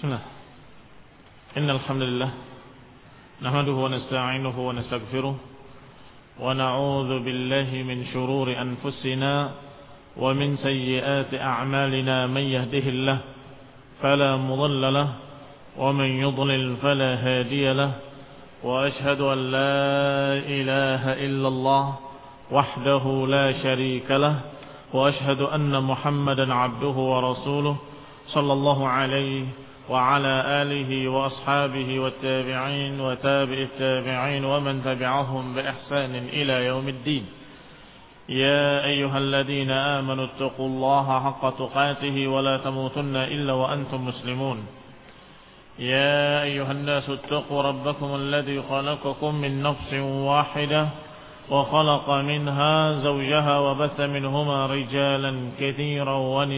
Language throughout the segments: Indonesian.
Bismillah. Innal hamdalillah nahmaduhu wa nasta'inuhu wa nastaghfiruh wa na'udzu billahi min shururi anfusina wa min sayyiati a'malina man yahdihillah fala mudilla lahu wa man yudlil fala hadiya lahu wa ashhadu an la ilaha illallah wahdahu la sharika lahu wa ashhadu anna Muhammadan 'abduhu wa rasuluh sallallahu alaihi وعلى آله وأصحابه والتابعين وتابع التابعين ومن تبعهم بإحسان إلى يوم الدين يا أيها الذين آمنوا اتقوا الله حق تقاته ولا تموتن إلا وأنتم مسلمون يا أيها الناس اتقوا ربكم الذي خلقكم من نفس واحدة وخلق منها زوجها وبث منهما رجالا كثيرا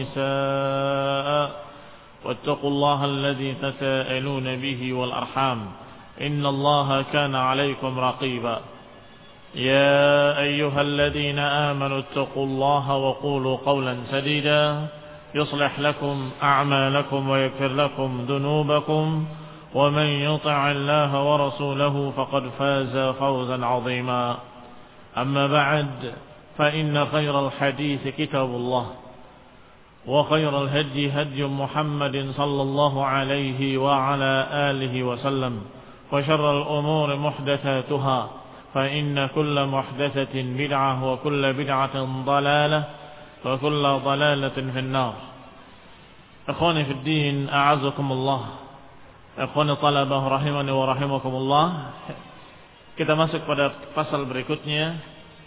ونساء واتقوا الله الذي تساءلون به والأرحام إن الله كان عليكم رقيبا يا أيها الذين آمنوا اتقوا الله وقولوا قولا سديدا يصلح لكم أعمالكم ويغفر لكم ذنوبكم ومن يطع الله ورسوله فقد فاز فوزا عظيما أما بعد فإن خير الحديث كتاب الله وخير الهدي هدي محمد صلى الله عليه وعلى آله وسلم وشر الأمور محدثاتها فإن كل محدثة بدعة وكل بدعة ضلالة وكل ضلالة في النار. إخواني في الدين أعزكم الله. إخواني طلبة rahimani wa rahimakumullah. Kita masuk pada pasal berikutnya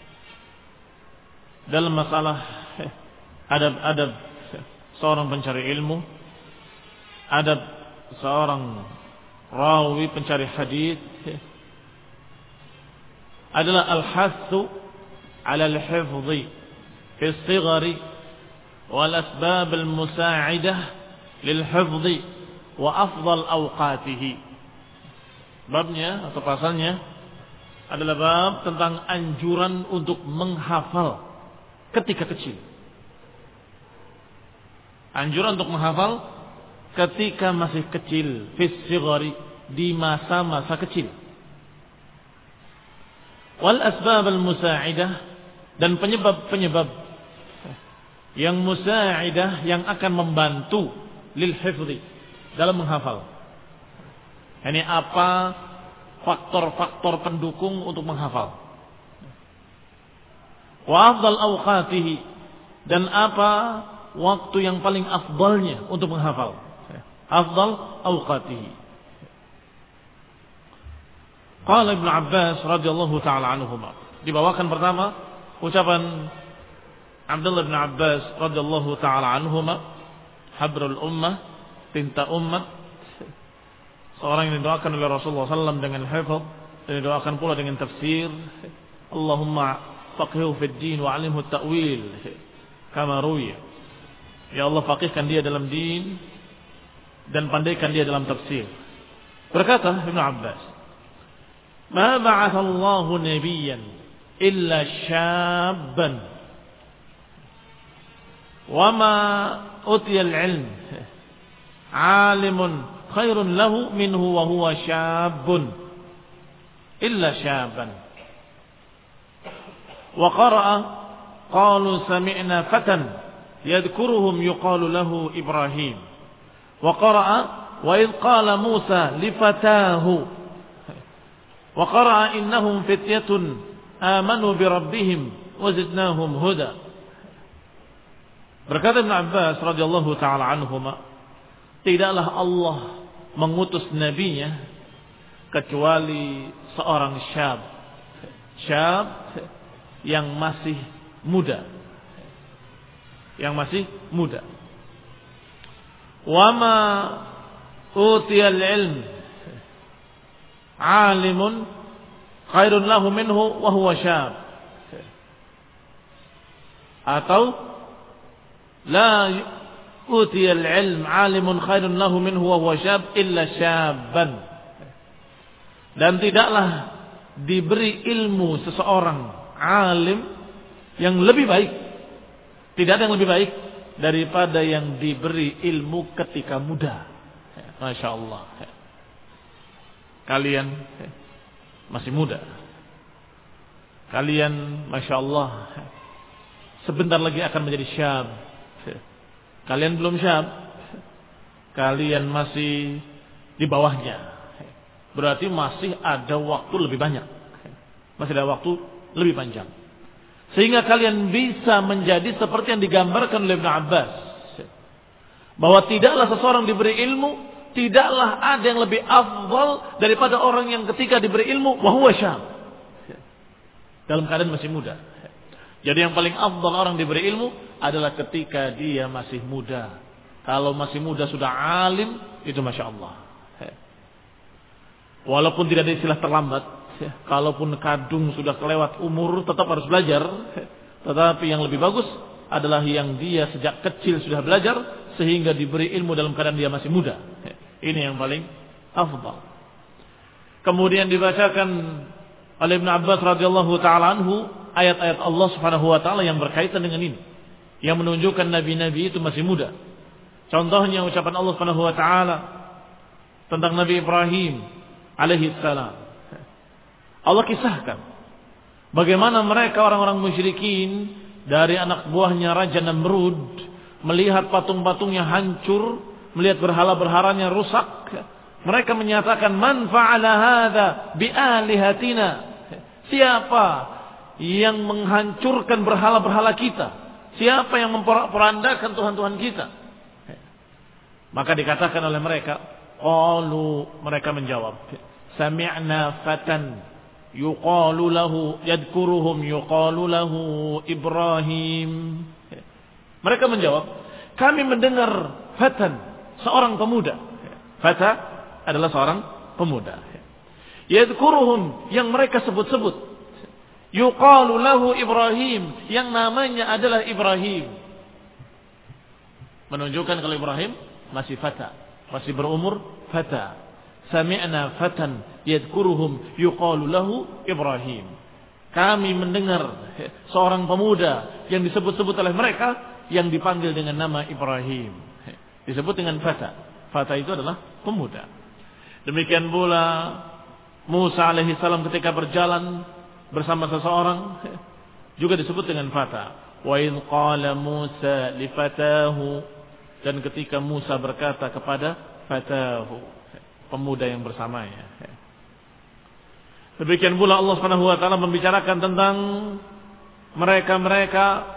dalam masalah adab-adab seorang pencari ilmu, adab seorang rawi pencari hadis adalah al-hathu 'ala al-hifdhi fi as-sighari wal asbab al-musa'idah lil-hifdhi wa afdal awqatihi. Babnya atau pasalnya adalah bab tentang anjuran untuk menghafal ketika kecil. Anjuran untuk menghafal ketika masih kecil, fis-sighari, di masa-masa kecil. Wal asbab al-musa'idah, dan penyebab-penyebab yang musa'idah yang akan membantu lil hifdhi dalam menghafal. Ini apa faktor-faktor pendukung untuk menghafal? Wa afdal awqatihi, dan apa waktu yang paling afdalnya untuk menghafal. Afdal awqatihi. Qala Ibnu Abbas radhiyallahu taala anhuma. Dibawakan pertama ucapan Abdullah bin Abbas radhiyallahu taala anhuma, habrul ummah, tinta umat, seorang yang didoakan oleh Rasulullah SAW dengan hifz, dan didoakan pula dengan tafsir. Allahumma faqihhu fid din wa 'allimhu at-ta'wil kama ruwiya. Ya Allah, faqihkan dia dalam din dan pandaikan dia dalam tafsir. Berkata Ibnu Abbas, "Ma ba'athallahu nabiyyan illa syabban wa ma utiya al-'ilm 'alimun khairun lahu minhu wa huwa syabun illa syaban." Wa qara'a qalu sami'na fatan yadhkuruhum yuqalu lahu Ibrahim. Wa qara'a wa idh qala Musa li fatahu wa qara'a innahum fityatun amanu bi rabbihim wa zidnahum huda. Berkata Ibnu Abbas radhiyallahu taala anhuma, tidaklah Allah mengutus nabinya kecuali seorang syab yang masih muda. Wa ma utiyal ilm 'alimun khairun lahu minhu wa huwa syab. Atau la utiyal ilm 'alimun khairun lahu minhu wa huwa syab illa syabban. Dan tidaklah diberi ilmu seseorang alim yang lebih baik. Tidak ada yang lebih baik daripada yang diberi ilmu ketika muda. Masya Allah. Kalian masih muda. Kalian Masya Allah sebentar lagi akan menjadi syab. Kalian belum syab. Kalian masih di bawahnya. Berarti masih ada waktu lebih banyak. Masih ada waktu lebih panjang. Sehingga kalian bisa menjadi seperti yang digambarkan oleh Ibn Abbas. Bahwa tidaklah seseorang diberi ilmu, tidaklah ada yang lebih afdal daripada orang yang ketika diberi ilmu wahuwa syab, dalam keadaan masih muda. Jadi yang paling afdal orang diberi ilmu adalah ketika dia masih muda. Kalau masih muda sudah alim, itu Masya Allah. Walaupun tidak ada istilah terlambat, kalaupun kadung sudah kelewat umur, tetap harus belajar. Tetapi yang lebih bagus adalah yang dia sejak kecil sudah belajar, sehingga diberi ilmu dalam keadaan dia masih muda. Ini yang paling afdal. Kemudian dibacakan oleh Ibn Abbas radhiyallahu taala anhu ayat-ayat Allah Subhanahu wa taala yang berkaitan dengan ini, yang menunjukkan nabi-nabi itu masih muda. Contohnya ucapan Allah Subhanahu wa taala tentang Nabi Ibrahim alaihi salam. Allah kisahkan bagaimana mereka orang-orang musyrikin dari anak buahnya Raja Namrud melihat patung-patungnya hancur, melihat berhala-berhalanya rusak. Mereka menyatakan, man fa'ala hadza bi'alihatina. Siapa yang menghancurkan berhala-berhala kita? Siapa yang memporandakan Tuhan-Tuhan kita? Maka dikatakan oleh mereka, mereka menjawab, sami'na fatan yuqalu lahu yadhkuruhum yuqalu lahu Ibrahim. Mereka menjawab, kami mendengar fatan, seorang pemuda. Fata adalah seorang pemuda. Yadhkuruhum, yang mereka sebut-sebut. Yuqalu lahu Ibrahim, yang namanya adalah Ibrahim. Menunjukkan kalau Ibrahim masih fata, masih berumur fata. Sami'na fatan yadhkuruhum yuqalu lahu Ibrahim. Kami mendengar seorang pemuda yang disebut-sebut oleh mereka, yang dipanggil dengan nama Ibrahim. Disebut dengan fata. Fata itu adalah pemuda. Demikian pula Musa alaihi salam ketika berjalan bersama seseorang juga disebut dengan fata. Wa idh qala Musa li fatahu, dan ketika Musa berkata kepada fatahu, pemuda yang bersamanya. Demikian pula Allah Subhanahu wa taala membicarakan tentang mereka-mereka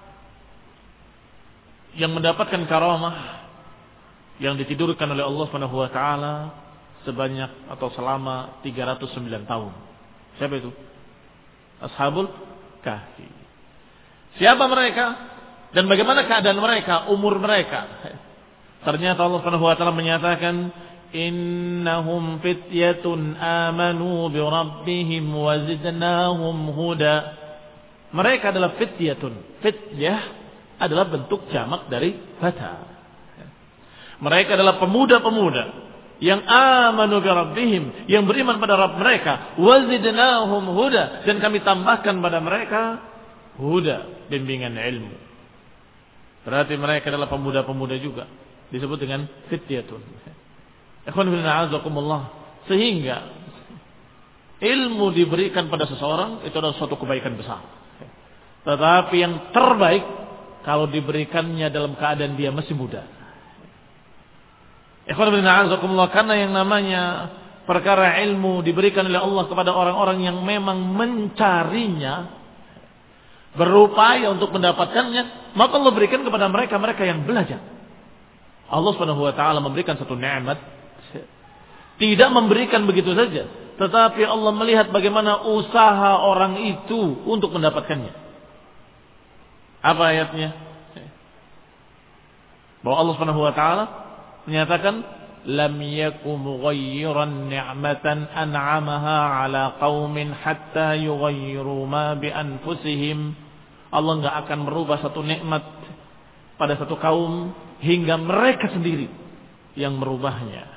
yang mendapatkan karamah, yang ditidurkan oleh Allah Subhanahu wa taala sebanyak atau selama 309 tahun. Siapa itu? Ashabul Kahfi. Siapa mereka dan bagaimana keadaan mereka, umur mereka? Ternyata Allah Subhanahu wa taala menyatakan, innahum fityatun amanu bi rabbihim wa zidnahum huda. Mereka adalah fityatun. Fityah adalah bentuk jamak dari fata. Mereka adalah pemuda-pemuda yang amanu bi rabbihim, yang beriman pada Rabb mereka, wa zidnahum huda, dan kami tambahkan pada mereka huda, bimbingan ilmu. Berarti mereka adalah pemuda-pemuda juga, disebut dengan fityatun. Ikhwan fillah azakumullah. Sehingga ilmu diberikan pada seseorang itu adalah suatu kebaikan besar. Tetapi yang terbaik kalau diberikannya dalam keadaan dia masih muda. Ikhwan fillah azakumullah, karena yang namanya perkara ilmu diberikan oleh Allah kepada orang-orang yang memang mencarinya, berupaya untuk mendapatkannya, maka Allah berikan kepada mereka yang belajar. Allah Subhanahu wa taala memberikan satu nikmat, tidak memberikan begitu saja, tetapi Allah melihat bagaimana usaha orang itu untuk mendapatkannya. Apa ayatnya? Bahwa Allah Subhanahu wa taala menyatakan, lam yakum mughayyiran ni'matan an'amaha 'ala qaumin hatta yughayyiru ma bi anfusihim. Allah enggak akan merubah satu nikmat pada satu kaum hingga mereka sendiri yang merubahnya.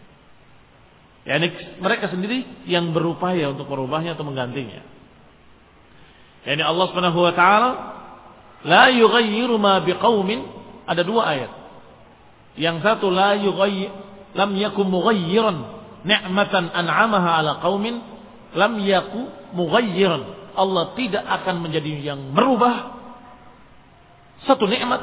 Yani mereka sendiri yang berupaya untuk merubahnya atau menggantinya. Yani Allah Subhanahu wa taala la yughayyiru ma biqaumin, ada dua ayat. Yang satu la lam yakum mughayyiran ni'matan an'amaha ala qaumin lam yaku mughayyiran. Allah tidak akan menjadi yang merubah satu nikmat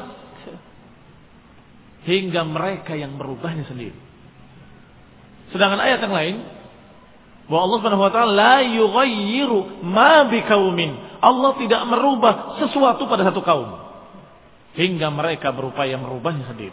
hingga mereka yang merubahnya sendiri. Sedangkan ayat yang lain bahwa Allah Subhanahu wa taala la yughayyiru ma biqaumin. Allah tidak merubah sesuatu pada satu kaum hingga mereka berupaya merubahnya sendiri.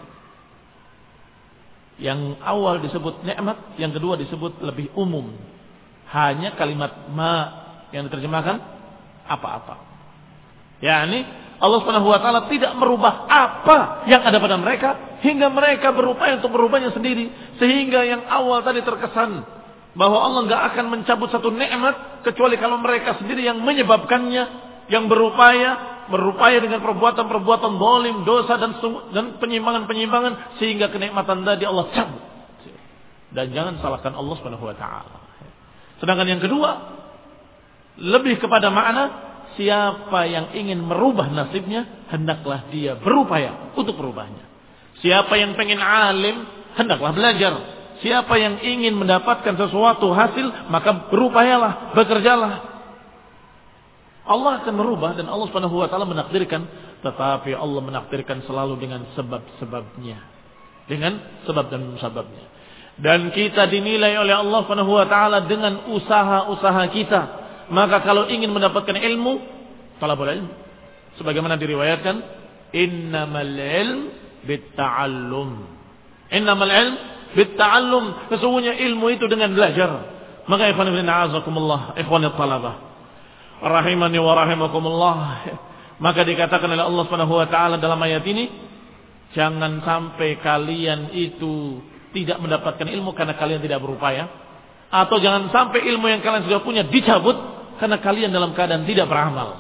Yang awal disebut nikmat, yang kedua disebut lebih umum. Hanya kalimat ma yang diterjemahkan apa-apa. yakni Allah Subhanahu wa taala tidak merubah apa yang ada pada mereka hingga mereka berupaya untuk merubahnya sendiri, sehingga yang awal tadi terkesan bahwa Allah enggak akan mencabut satu nikmat kecuali kalau mereka sendiri yang menyebabkannya, yang berupaya dengan perbuatan-perbuatan zalim, dosa dan penyimpangan-penyimpangan sehingga kenikmatan tadi Allah cabut. Dan jangan salahkan Allah Subhanahu wa taala. Sedangkan yang kedua lebih kepada makna siapa yang ingin merubah nasibnya, hendaklah dia berupaya untuk merubahnya. Siapa yang pengen alim, hendaklah belajar. Siapa yang ingin mendapatkan sesuatu hasil, maka berupayalah, bekerjalah. Allah akan merubah dan Allah Subhanahu wa taala menakdirkan, tetapi Allah menakdirkan selalu dengan sebab-sebabnya. Dengan sebab dan musababnya. Dan kita dinilai oleh Allah Subhanahu wa taala dengan usaha-usaha kita. Maka kalau ingin mendapatkan ilmu, talabul ilm, sebagaimana diriwayatkan, innamal ilm bitta'allum. Innamal ilm bitta'allum. Sesungguhnya ilmu itu dengan belajar. Maka ikhwan fillah a'azakumullah, ikhwan talabah rahimani wa rahimakumullah, maka dikatakan oleh Allah Subhanahu wa taala dalam ayat ini, jangan sampai kalian itu tidak mendapatkan ilmu karena kalian tidak berupaya, atau jangan sampai ilmu yang kalian sudah punya dicabut karena kalian dalam keadaan tidak beramal.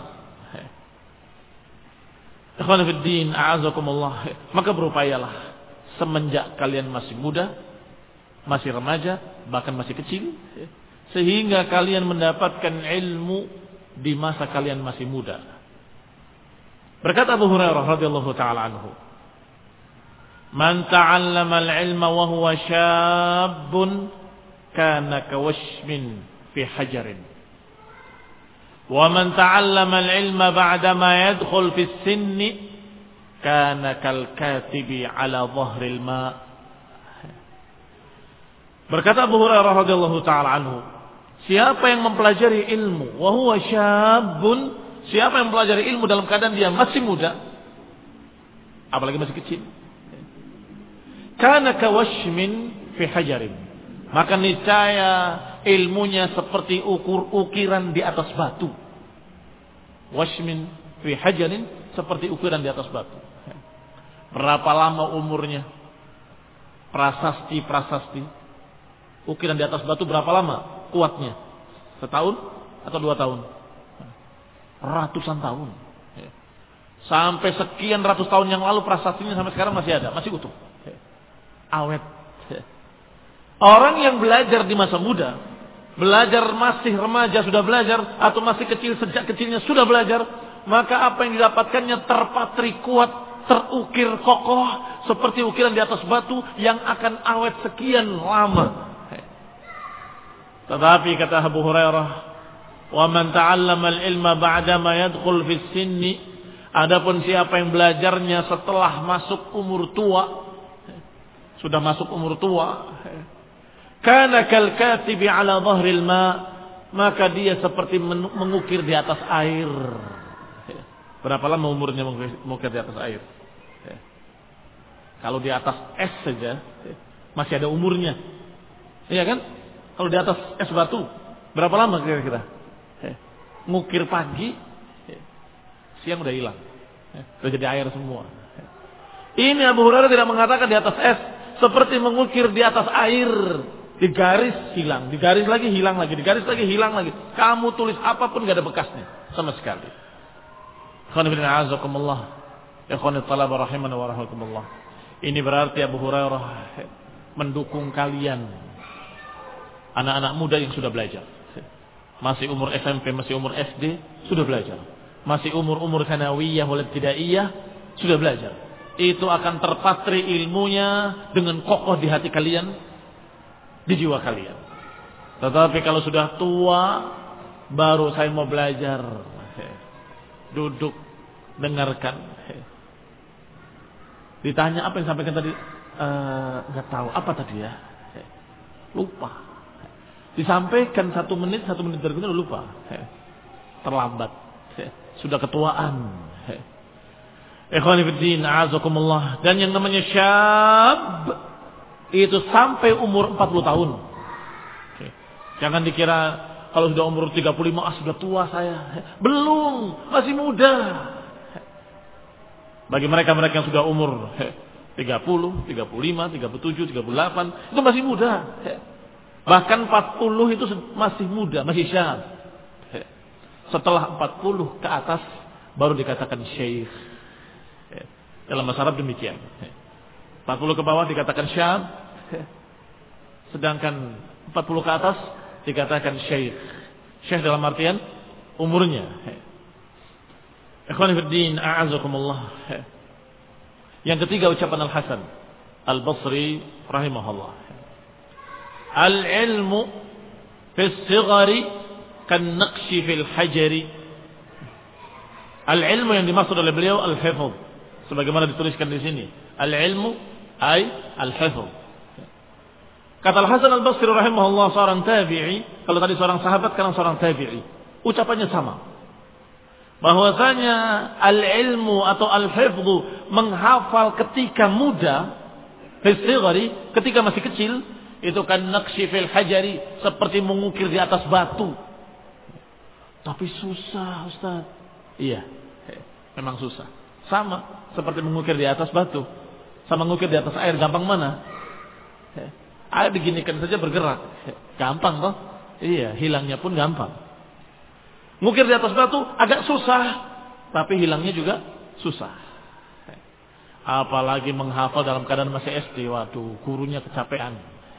Ikhwan fid din, a'azakumullah, maka berupayalah semenjak kalian masih muda, masih remaja, bahkan masih kecil, sehingga kalian mendapatkan ilmu di masa kalian masih muda. Berkata Abu Hurairah radhiyallahu taala anhu, "Man ta'allama al-ilma wa huwa syabun kana kawashmin fi hajarin. Wa man ta'allama al-ilma ba'da ma yadkhul fi as-sinni kana kal katibi 'ala dhahril ma." Berkata Abu Hurairah radhiyallahu taala anhu, siapa yang mempelajari ilmu wa huwa syabun, siapa yang mempelajari ilmu dalam keadaan dia masih muda, apalagi masih kecil, kana kawashmin fi hajarin, maka niscaya ilmunya seperti ukiran di atas batu. Washmin fi hajarin, seperti ukiran di atas batu. Berapa lama umurnya? Prasasti ukiran di atas batu berapa lama kuatnya? Setahun atau 2 tahun? Ratusan tahun. Sampai sekian ratus tahun yang lalu prasastinya sampai sekarang masih ada, masih utuh, awet. Orang yang belajar di masa muda, belajar masih remaja sudah belajar, atau masih kecil sejak kecilnya sudah belajar, maka apa yang didapatkannya terpatri kuat, terukir kokoh seperti ukiran di atas batu yang akan awet sekian lama. Tetapi kata Abu Hurairah, wa man ta'allama al-ilma ba'da ma yadkhul fi sinni, adapun siapa yang belajarnya setelah masuk umur tua, sudah masuk umur tua, kana kal katibi 'ala dhahril ma, maka dia seperti mengukir di atas air. Berapa lama umurnya mengukir di atas air? Kalau di atas es saja masih ada umurnya, iya kan? Kalau di atas es batu, berapa lama kira-kira? Ngukir pagi, siang udah hilang, udah jadi air semua. Ini Abu Hurairah tidak mengatakan di atas es, seperti mengukir di atas air, digaris hilang, digaris lagi hilang lagi, digaris lagi hilang lagi. Kamu tulis apapun gak ada bekasnya sama sekali. Ini berarti Abu Hurairah mendukung kalian, anak-anak muda yang sudah belajar, masih umur SMP, masih umur SD, sudah belajar, masih umur-umur sanawiyah wal ibtidaiyah, sudah belajar. itu akan terpatri ilmunya dengan kokoh di hati kalian, di jiwa kalian. Tetapi kalau sudah tua, baru saya mau belajar, duduk, dengarkan. Ditanya apa yang sampaikan tadi, nggak tahu apa tadi ya, lupa. Disampaikan 1 menit berikutnya lupa, terlambat, sudah ketuaan. Ikhwani fiddin, a'azakumullah. Dan yang namanya syab itu sampai umur 40 tahun. Jangan dikira kalau sudah umur 35 sudah tua saya. Belum, masih muda. Bagi mereka-mereka yang sudah umur 30, 35, 37, 38 itu masih muda. Bahkan 40 itu masih muda, masih syab. Setelah 40 ke atas baru dikatakan syekh. Dalam bahasa Arab demikian. 40 ke bawah dikatakan syab, sedangkan 40 ke atas dikatakan syekh. Syekh dalam artian umurnya. Ikhwani fiddin, a'azakumullah. Yang ketiga ucapan Al-Hasan Al-Basri rahimahullah. Al-ilmu fis sighari kan naqshi fil hajari. Al-ilmu yang dimaksud oleh beliau al-hifz. Sebagaimana dituliskan di sini. Al-ilmu ay al-hifz. Kata Al-Hasan Al-Basri rahimahullah, seorang tabi'i, kalau tadi seorang sahabat, sekarang seorang tabi'i. Ucapannya sama. Bahwasanya al-ilmu atau al-hifz menghafal ketika muda, fisigari, ketika masih kecil, itu kan naqshi fil hajari, seperti mengukir di atas batu. Tapi susah, Ustaz. Iya, memang susah. Sama seperti mengukir di atas batu, sama mengukir di atas air, gampang mana? Air diginikan saja bergerak, gampang toh? Iya, hilangnya pun gampang. Mengukir di atas batu agak susah, tapi hilangnya juga susah. Apalagi menghafal dalam keadaan masih SD, waduh, gurunya kecapean.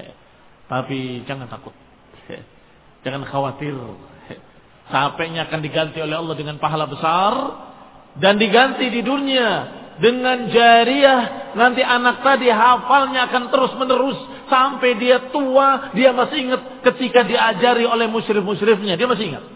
Tapi jangan takut, jangan khawatir. Capeknya akan diganti oleh Allah dengan pahala besar, dan diganti di dunia dengan jariyah. Nanti anak tadi hafalnya akan terus menerus sampai dia tua, dia masih ingat ketika diajari oleh musyrif-musyrifnya, dia masih ingat.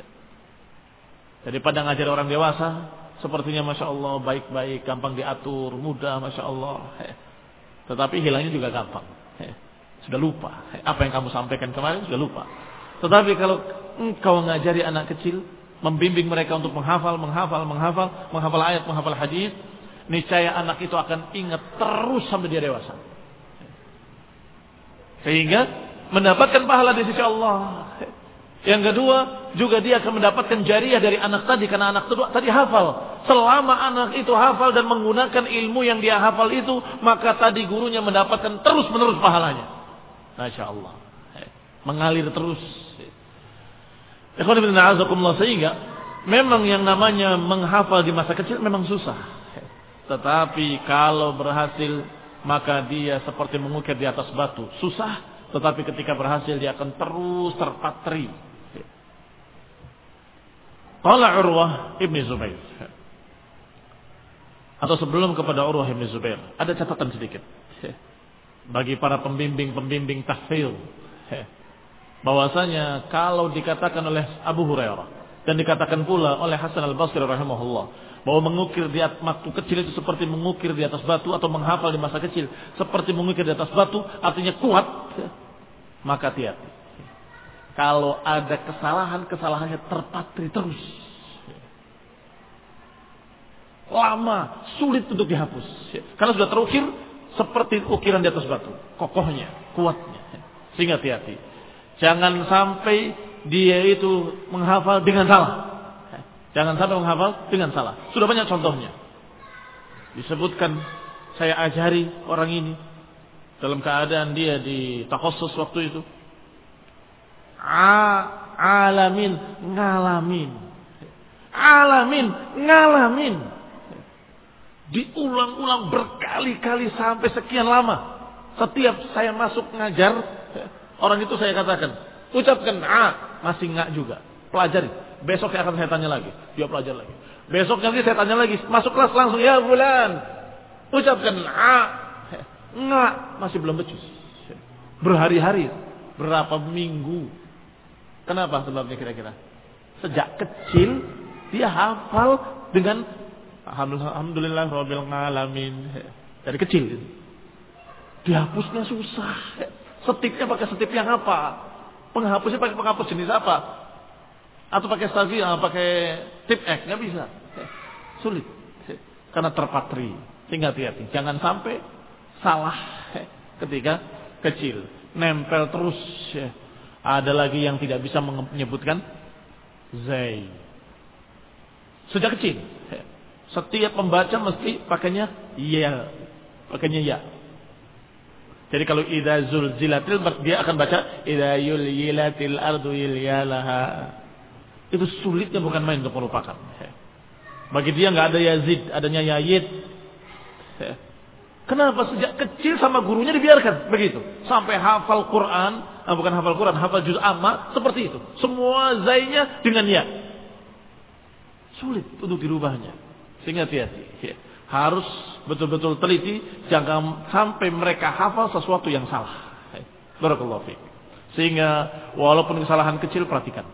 Daripada ngajari orang dewasa, sepertinya Masya Allah baik-baik, gampang diatur, mudah Masya Allah. Tetapi hilangnya juga gampang. Sudah lupa. Apa yang kamu sampaikan kemarin sudah lupa. Tetapi kalau engkau ngajari anak kecil, membimbing mereka untuk menghafal ayat, menghafal hadis, niscaya anak itu akan ingat terus sampai dia dewasa. Sehingga mendapatkan pahala di sisi Allah. Yang kedua, juga dia akan mendapatkan jariyah dari anak tadi, karena anak tadi hafal. Selama anak itu hafal dan menggunakan ilmu yang dia hafal itu, maka tadi gurunya mendapatkan terus-menerus pahalanya. Masya Allah. Mengalir terus. Sehingga memang yang namanya menghafal di masa kecil memang susah. Tetapi kalau berhasil, maka dia seperti mengukir di atas batu. Susah, tetapi ketika berhasil dia akan terus terpatri. Qala Urwah Ibn Zubair. Atau sebelum kepada Urwah Ibn Zubair, ada catatan sedikit bagi para pembimbing tahfidz, bahwasanya kalau dikatakan oleh Abu Hurairah dan dikatakan pula oleh Hasan Al-Basri rahimahullah, bahwa mengukir di atas waktu kecil itu seperti mengukir di atas batu, atau menghafal di masa kecil seperti mengukir di atas batu, artinya kuat, maka hati-hati. Kalau ada kesalahannya terpatri terus, lama, sulit untuk dihapus, karena sudah terukir seperti ukiran di atas batu, kokohnya, kuatnya. Sehingga hati-hati, jangan sampai dia itu menghafal dengan salah. Jangan sampai menghafal dengan salah. Sudah banyak contohnya. Disebutkan, saya ajari orang ini dalam keadaan dia di takhassus waktu itu. Alamin, ngalamin. Diulang-ulang berkali-kali sampai sekian lama. Setiap saya masuk ngajar, orang itu saya katakan, ucapkan masih enggak juga. Pelajari. Besok saya akan saya tanya lagi. Dia pelajar lagi. Besok nanti saya tanya lagi. Masuk kelas langsung, ya bulan. Ucapkan nggak, masih belum becus. Berhari-hari, berapa minggu. Kenapa sebabnya kira-kira? Sejak kecil dia hafal dengan alhamdulillah rabbil alamin. Dari kecil itu. Dihapusnya susah. Setipnya pakai setip yang apa? Penghapusnya pakai penghapus jenis apa? Atau pakai Stavi, pakai tip X, nggak bisa. Sulit. Karena terpatri. Sehingga hati-hati. Jangan sampai salah ketika kecil. Nempel terus. Ada lagi yang tidak bisa menyebutkan Zai. Sejak kecil. Setiap pembaca mesti pakainya ya. Pakainya ya. Jadi kalau idza zulzilatil, dia akan baca idza yulyilatil ardu yilyalaha. Itu sulitnya bukan main untuk melupakan. Bagi dia enggak ada Yazid, adanya Yayid. Kenapa sejak kecil sama gurunya dibiarkan begitu? Sampai hafal Quran, bukan hafal Quran, hafal juz amma seperti itu. Semua zainya dengan ya. Sulit untuk dirubahnya. Sehingga hati-hati. Harus betul-betul teliti, jangan sampai mereka hafal sesuatu yang salah. Barakallahu fiik. Sehingga walaupun kesalahan kecil perhatikan.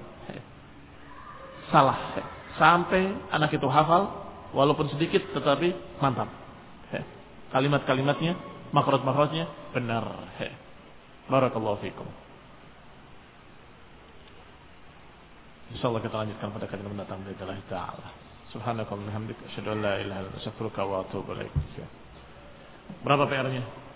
Salah. Sampai anak itu hafal walaupun sedikit tetapi mantap. Kalimat-kalimatnya, makhraj-makhrajnya benar. Barakallahu fiikum. Insyaallah kita lanjutkan pada kali mendatang billahi taala. Subhanakallahumma wa bihamdika asyhadu an la ilaha illa anta astaghfiruka wa atubu ilaik. Berapa PR-nya?